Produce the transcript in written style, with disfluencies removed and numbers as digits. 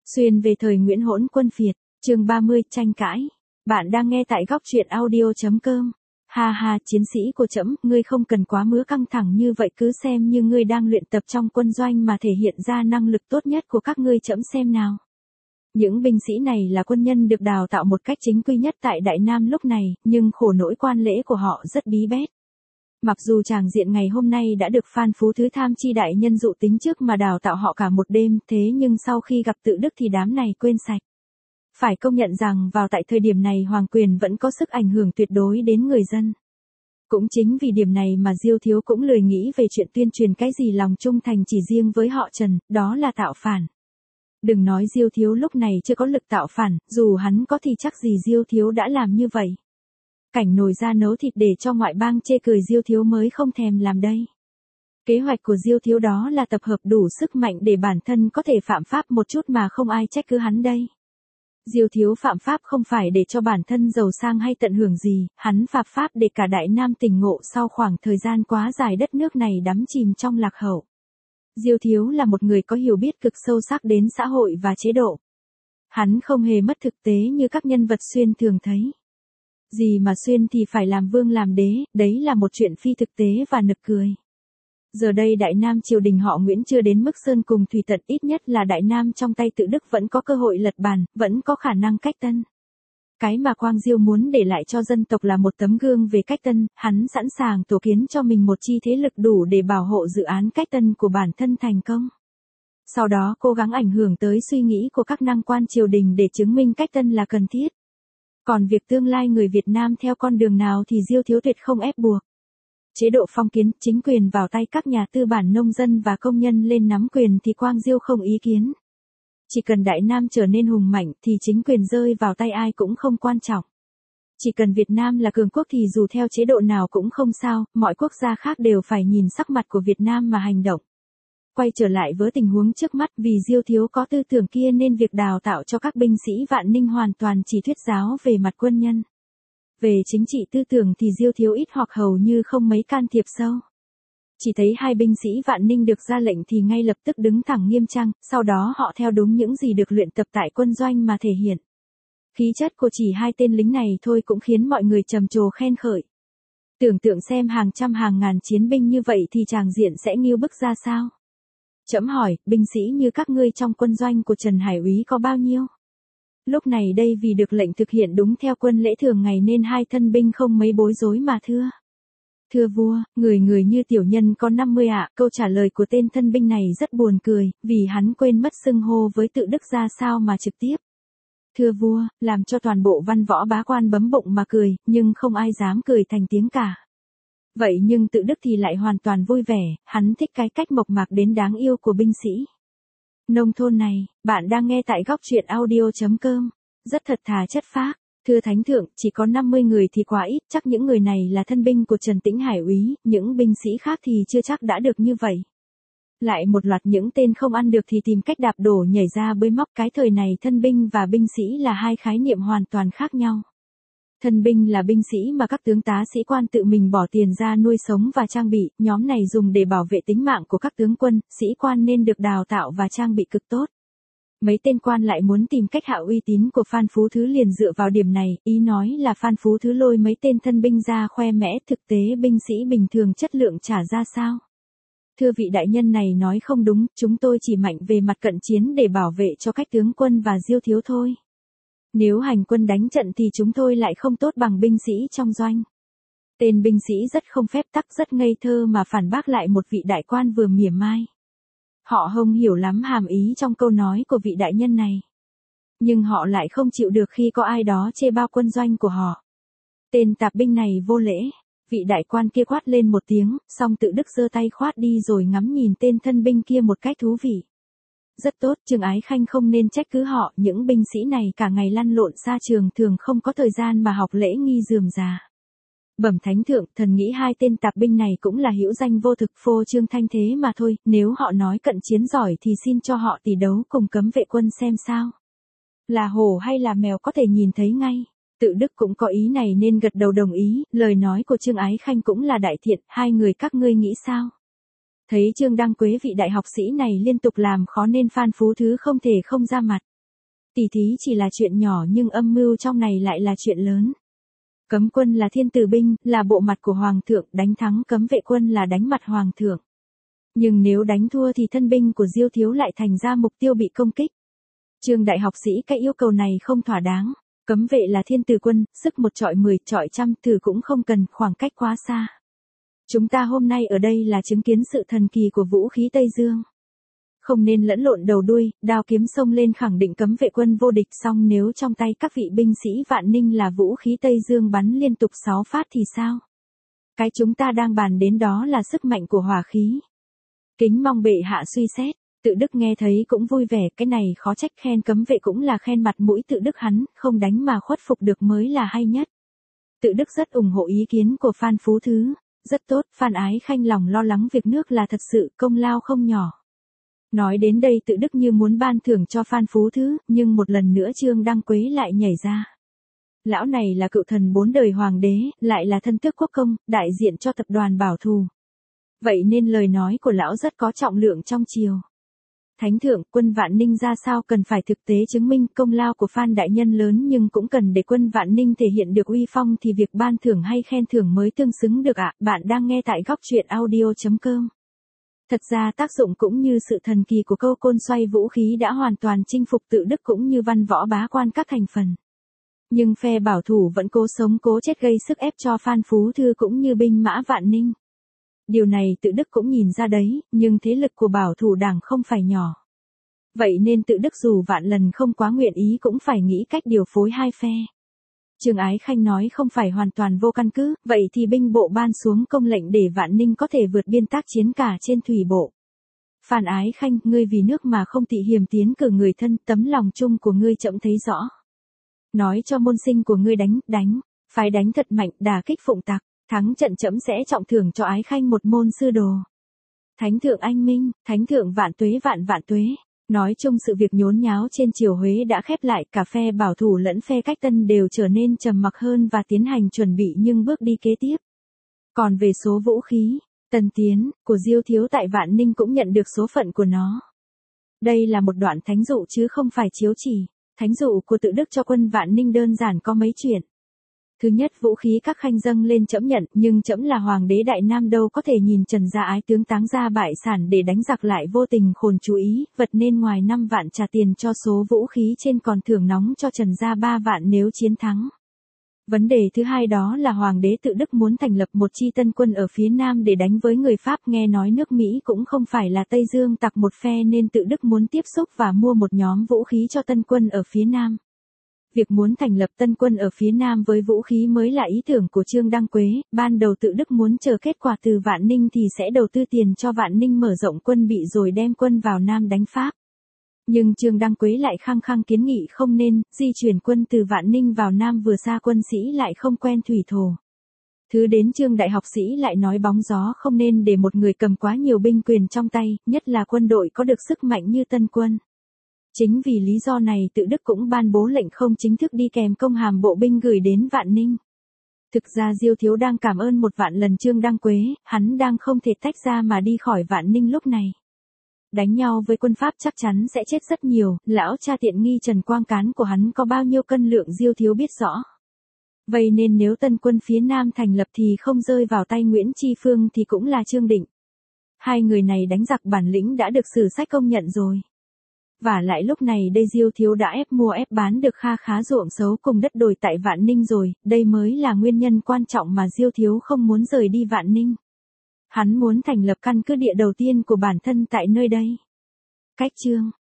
Xuyên về thời Nguyễn Hỗn Quân Phiệt, chương 30, tranh cãi. Bạn đang nghe tại góc truyện audio.com. Ha ha, chiến sĩ của trẫm, ngươi không cần quá mứa căng thẳng như vậy, cứ xem như ngươi đang luyện tập trong quân doanh mà thể hiện ra năng lực tốt nhất của các ngươi trẫm xem nào. Những binh sĩ này là quân nhân được đào tạo một cách chính quy nhất tại Đại Nam lúc này, nhưng khổ nỗi quan lễ của họ rất bí bét. Mặc dù tràng diện ngày hôm nay đã được Phan Phú Thứ tham chi đại nhân dụ tính trước mà đào tạo họ cả một đêm, thế nhưng sau khi gặp Tự Đức thì đám này quên sạch. Phải công nhận rằng vào tại thời điểm này Hoàng quyền vẫn có sức ảnh hưởng tuyệt đối đến người dân. Cũng chính vì điểm này mà Diêu Thiếu cũng lười nghĩ về chuyện tuyên truyền cái gì lòng trung thành chỉ riêng với họ Trần, đó là tạo phản. Đừng nói Diêu Thiếu lúc này chưa có lực tạo phản, dù hắn có thì chắc gì Diêu Thiếu đã làm như vậy. Cảnh nồi ra nấu thịt để cho ngoại bang chê cười Diêu Thiếu mới không thèm làm đây. Kế hoạch của Diêu Thiếu đó là tập hợp đủ sức mạnh để bản thân có thể phạm pháp một chút mà không ai trách cứ hắn đây. Diêu Thiếu phạm pháp không phải để cho bản thân giàu sang hay tận hưởng gì, hắn phạm pháp để cả Đại Nam tỉnh ngộ sau khoảng thời gian quá dài đất nước này đắm chìm trong lạc hậu. Diêu Thiếu là một người có hiểu biết cực sâu sắc đến xã hội và chế độ. Hắn không hề mất thực tế như các nhân vật xuyên thường thấy. Gì mà xuyên thì phải làm vương làm đế, đấy là một chuyện phi thực tế và nực cười. Giờ đây Đại Nam triều đình họ Nguyễn chưa đến mức sơn cùng thủy tận, ít nhất là Đại Nam trong tay Tự Đức vẫn có cơ hội lật bàn, vẫn có khả năng cách tân. Cái mà Quang Diêu muốn để lại cho dân tộc là một tấm gương về cách tân, hắn sẵn sàng tổ kiến cho mình một chi thế lực đủ để bảo hộ dự án cách tân của bản thân thành công. Sau đó cố gắng ảnh hưởng tới suy nghĩ của các năng quan triều đình để chứng minh cách tân là cần thiết. Còn việc tương lai người Việt Nam theo con đường nào thì Diêu Thiếu tuyệt không ép buộc. Chế độ phong kiến, chính quyền vào tay các nhà tư bản nông dân và công nhân lên nắm quyền thì Quang Diêu không ý kiến. Chỉ cần Đại Nam trở nên hùng mạnh thì chính quyền rơi vào tay ai cũng không quan trọng. Chỉ cần Việt Nam là cường quốc thì dù theo chế độ nào cũng không sao, mọi quốc gia khác đều phải nhìn sắc mặt của Việt Nam mà hành động. Quay trở lại với tình huống trước mắt, vì Diêu Thiếu có tư tưởng kia nên việc đào tạo cho các binh sĩ Vạn Ninh hoàn toàn chỉ thuyết giáo về mặt quân nhân. Về chính trị tư tưởng thì Diêu Thiếu ít hoặc hầu như không mấy can thiệp sâu. Chỉ thấy hai binh sĩ Vạn Ninh được ra lệnh thì ngay lập tức đứng thẳng nghiêm trang, sau đó họ theo đúng những gì được luyện tập tại quân doanh mà thể hiện. Khí chất của chỉ hai tên lính này thôi cũng khiến mọi người trầm trồ khen khởi. Tưởng tượng xem hàng trăm hàng ngàn chiến binh như vậy thì tràng diện sẽ nghiêu bức ra sao? Trẫm hỏi, binh sĩ như các ngươi trong quân doanh của Trần Hải úy có bao nhiêu? Lúc này đây vì được lệnh thực hiện đúng theo quân lễ thường ngày nên hai thân binh không mấy bối rối mà thưa. Thưa vua, người như tiểu nhân có 50 ạ. Câu trả lời của tên thân binh này rất buồn cười, vì hắn quên mất xưng hô với Tự Đức ra sao mà trực tiếp. Thưa vua, làm cho toàn bộ văn võ bá quan bấm bụng mà cười, nhưng không ai dám cười thành tiếng cả. Vậy nhưng Tự Đức thì lại hoàn toàn vui vẻ, hắn thích cái cách mộc mạc đến đáng yêu của binh sĩ. Nông thôn này, bạn đang nghe tại góc truyện audio.com, rất thật thà chất phác. Thưa Thánh Thượng, chỉ có 50 người thì quá ít, chắc những người này là thân binh của Trần Tĩnh Hải úy, những binh sĩ khác thì chưa chắc đã được như vậy. Lại một loạt những tên không ăn được thì tìm cách đạp đổ nhảy ra bới móc, cái thời này thân binh và binh sĩ là hai khái niệm hoàn toàn khác nhau. Thân binh là binh sĩ mà các tướng tá sĩ quan tự mình bỏ tiền ra nuôi sống và trang bị, nhóm này dùng để bảo vệ tính mạng của các tướng quân, sĩ quan nên được đào tạo và trang bị cực tốt. Mấy tên quan lại muốn tìm cách hạ uy tín của Phan Phú Thứ liền dựa vào điểm này, ý nói là Phan Phú Thứ lôi mấy tên thân binh ra khoe mẽ, thực tế binh sĩ bình thường chất lượng trả ra sao? Thưa vị đại nhân này nói không đúng, chúng tôi chỉ mạnh về mặt cận chiến để bảo vệ cho cách tướng quân và Diêu Thiếu thôi. Nếu hành quân đánh trận thì chúng tôi lại không tốt bằng binh sĩ trong doanh. Tên binh sĩ rất không phép tắc, rất ngây thơ mà phản bác lại một vị đại quan vừa mỉa mai. Họ không hiểu lắm hàm ý trong câu nói của vị đại nhân này. Nhưng họ lại không chịu được khi có ai đó chê bao quân doanh của họ. Tên tạp binh này vô lễ. Vị đại quan kia quát lên một tiếng, xong Tự Đức giơ tay khoát đi rồi ngắm nhìn tên thân binh kia một cách thú vị. Rất tốt, Trương Ái Khanh không nên trách cứ họ, những binh sĩ này cả ngày lăn lộn xa trường thường không có thời gian mà học lễ nghi rườm rà. Bẩm Thánh Thượng, thần nghĩ hai tên tạp binh này cũng là hữu danh vô thực, phô trương thanh thế mà thôi, nếu họ nói cận chiến giỏi thì xin cho họ tỷ đấu cùng cấm vệ quân xem sao. Là hổ hay là mèo có thể nhìn thấy ngay. Tự Đức cũng có ý này nên gật đầu đồng ý, lời nói của Trương Ái Khanh cũng là đại thiện, hai người các ngươi nghĩ sao? Thấy Trương Đăng Quế vị đại học sĩ này liên tục làm khó nên Phan Phú Thứ không thể không ra mặt. Tỉ thí chỉ là chuyện nhỏ nhưng âm mưu trong này lại là chuyện lớn. Cấm quân là thiên tử binh, là bộ mặt của hoàng thượng, đánh thắng cấm vệ quân là đánh mặt hoàng thượng. Nhưng nếu đánh thua thì thân binh của Diêu thiếu lại thành ra mục tiêu bị công kích. Trương đại học sĩ cái yêu cầu này không thỏa đáng. Cấm vệ là thiên tử quân, sức 1 chọi 10, chọi trăm thử cũng không cần, khoảng cách quá xa. Chúng ta hôm nay ở đây là chứng kiến sự thần kỳ của vũ khí Tây Dương. Không nên lẫn lộn đầu đuôi, đao kiếm xông lên khẳng định cấm vệ quân vô địch, song nếu trong tay các vị binh sĩ Vạn Ninh là vũ khí Tây Dương bắn liên tục 6 phát thì sao? Cái chúng ta đang bàn đến đó là sức mạnh của hỏa khí. Kính mong bệ hạ suy xét. Tự Đức nghe thấy cũng vui vẻ, cái này khó trách, khen cấm vệ cũng là khen mặt mũi Tự Đức hắn, không đánh mà khuất phục được mới là hay nhất. Tự Đức rất ủng hộ ý kiến của Phan Phú Thứ. Rất tốt, Phan Ái Khanh lòng lo lắng việc nước là thật sự công lao không nhỏ. Nói đến đây Tự Đức như muốn ban thưởng cho Phan Phú Thứ, nhưng một lần nữa Trương Đăng Quế lại nhảy ra. Lão này là cựu thần 4 đời hoàng đế, lại là thân tước quốc công, đại diện cho tập đoàn Bảo Thù. Vậy nên lời nói của lão rất có trọng lượng trong triều. Thánh thượng, quân Vạn Ninh ra sao cần phải thực tế chứng minh, công lao của Phan đại nhân lớn nhưng cũng cần để quân Vạn Ninh thể hiện được uy phong thì việc ban thưởng hay khen thưởng mới tương xứng được ạ. Bạn đang nghe tại góc truyện audio.com. Thật ra tác dụng cũng như sự thần kỳ của câu côn xoay vũ khí đã hoàn toàn chinh phục Tự Đức cũng như văn võ bá quan các thành phần. Nhưng phe bảo thủ vẫn cố sống cố chết gây sức ép cho Phan Phú Thư cũng như binh mã Vạn Ninh. Điều này Tự Đức cũng nhìn ra đấy, nhưng thế lực của bảo thủ đảng không phải nhỏ. Vậy nên Tự Đức dù vạn lần không quá nguyện ý cũng phải nghĩ cách điều phối hai phe. Trương Ái Khanh nói không phải hoàn toàn vô căn cứ, vậy thì binh bộ ban xuống công lệnh để Vạn Ninh có thể vượt biên tác chiến cả trên thủy bộ. Phan Ái Khanh, ngươi vì nước mà không tị hiềm tiến cử người thân, tấm lòng chung của ngươi chậm thấy rõ. Nói cho môn sinh của ngươi đánh, phải đánh thật mạnh, đả kích phụng tặc, thắng trận chậm sẽ trọng thưởng cho Ái Khanh một môn sư đồ. Thánh thượng anh minh, thánh thượng vạn tuế vạn tuế. Nói chung sự việc nhốn nháo trên triều Huế đã khép lại, cả phe bảo thủ lẫn phe cách tân đều trở nên trầm mặc hơn và tiến hành chuẩn bị nhưng bước đi kế tiếp. Còn về số vũ khí, tân tiến, của Diêu thiếu tại Vạn Ninh cũng nhận được số phận của nó. Đây là một đoạn thánh dụ chứ không phải chiếu chỉ. Thánh dụ của Tự Đức cho quân Vạn Ninh đơn giản có mấy chuyện. Thứ nhất, vũ khí các khanh dâng lên trẫm nhận, nhưng trẫm là hoàng đế Đại Nam đâu có thể nhìn Trần gia ái tướng táng gia bại sản để đánh giặc lại vô tình khồn chú ý, vật nên ngoài 5 vạn trả tiền cho số vũ khí trên còn thưởng nóng cho Trần gia 3 vạn nếu chiến thắng. Vấn đề thứ hai đó là hoàng đế Tự Đức muốn thành lập một chi tân quân ở phía Nam để đánh với người Pháp, nghe nói nước Mỹ cũng không phải là Tây Dương tặc một phe nên Tự Đức muốn tiếp xúc và mua một nhóm vũ khí cho tân quân ở phía Nam. Việc muốn thành lập tân quân ở phía Nam với vũ khí mới là ý tưởng của Trương Đăng Quế, ban đầu Tự Đức muốn chờ kết quả từ Vạn Ninh thì sẽ đầu tư tiền cho Vạn Ninh mở rộng quân bị rồi đem quân vào Nam đánh Pháp. Nhưng Trương Đăng Quế lại khăng khăng kiến nghị không nên, di chuyển quân từ Vạn Ninh vào Nam vừa xa quân sĩ lại không quen thủy thổ. Thứ đến Trương đại học sĩ lại nói bóng gió không nên để một người cầm quá nhiều binh quyền trong tay, nhất là quân đội có được sức mạnh như tân quân. Chính vì lý do này Tự Đức cũng ban bố lệnh không chính thức đi kèm công hàm bộ binh gửi đến Vạn Ninh. Thực ra Diêu thiếu đang cảm ơn 1 vạn lần Trương Đăng Quế, hắn đang không thể tách ra mà đi khỏi Vạn Ninh lúc này. Đánh nhau với quân Pháp chắc chắn sẽ chết rất nhiều, lão cha tiện nghi Trần Quang Cán của hắn có bao nhiêu cân lượng Diêu thiếu biết rõ. Vậy nên nếu tân quân phía Nam thành lập thì không rơi vào tay Nguyễn Tri Phương thì cũng là Trương Định. Hai người này đánh giặc bản lĩnh đã được sử sách công nhận rồi. Và lại lúc này đây Diêu thiếu đã ép mua ép bán được kha khá ruộng xấu cùng đất đồi tại Vạn Ninh rồi, đây mới là nguyên nhân quan trọng mà Diêu thiếu không muốn rời đi Vạn Ninh. Hắn muốn thành lập căn cứ địa đầu tiên của bản thân tại nơi đây. Cách chương